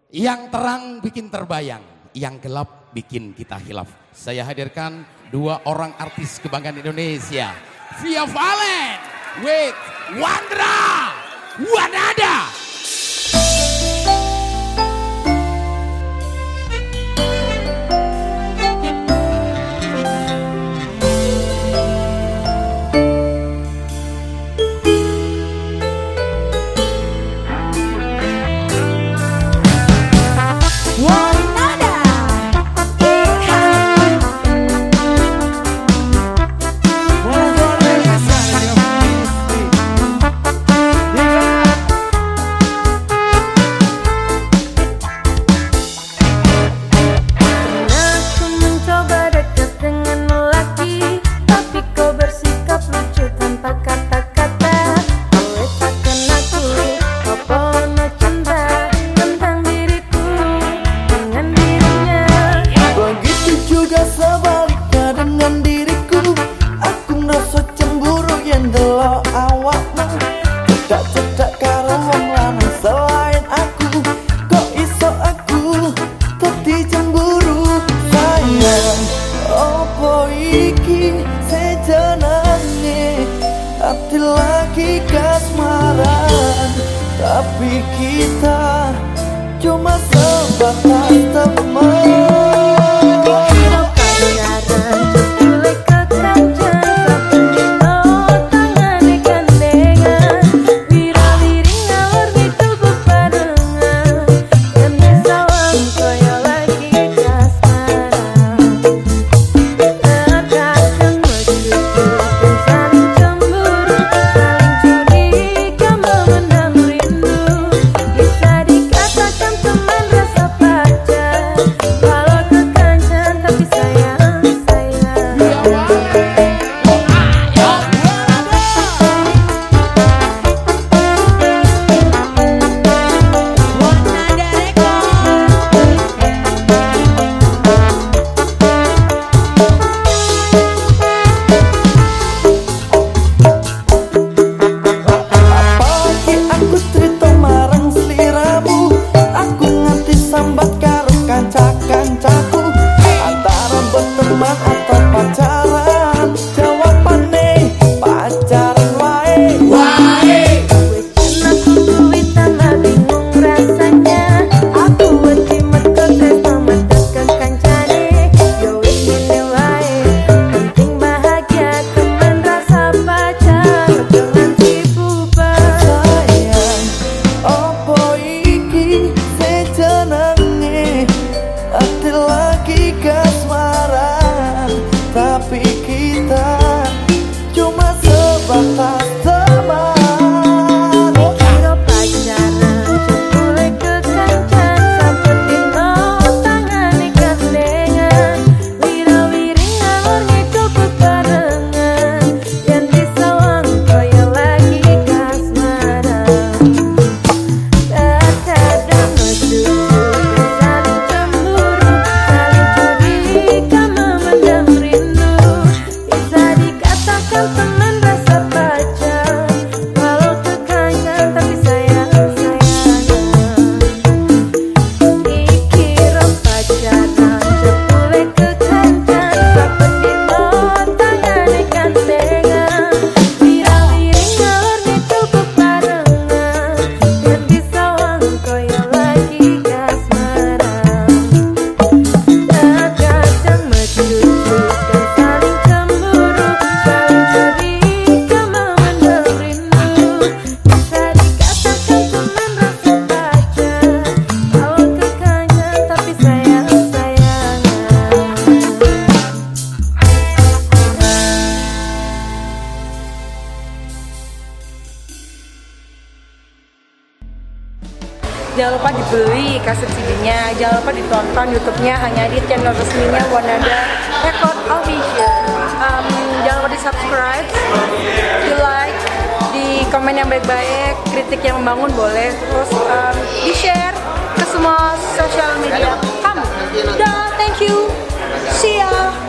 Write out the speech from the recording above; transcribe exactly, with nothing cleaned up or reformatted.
Yang terang bikin terbayang, yang gelap bikin kita hilaf. Saya hadirkan dua orang artis kebanggaan Indonesia. Via Valen with Wandra Wanada. Lagi kasmaran, tapi kita cuma sebatas teman. Jangan lupa dibeli kaset C D-nya, jangan lupa ditonton YouTube-nya hanya di channel resminya Wanada Record Official. Um, jangan lupa di subscribe, di like, di komen yang baik-baik, kritik yang membangun boleh, terus um, di share ke semua sosial media kamu. Dah, thank you, see ya.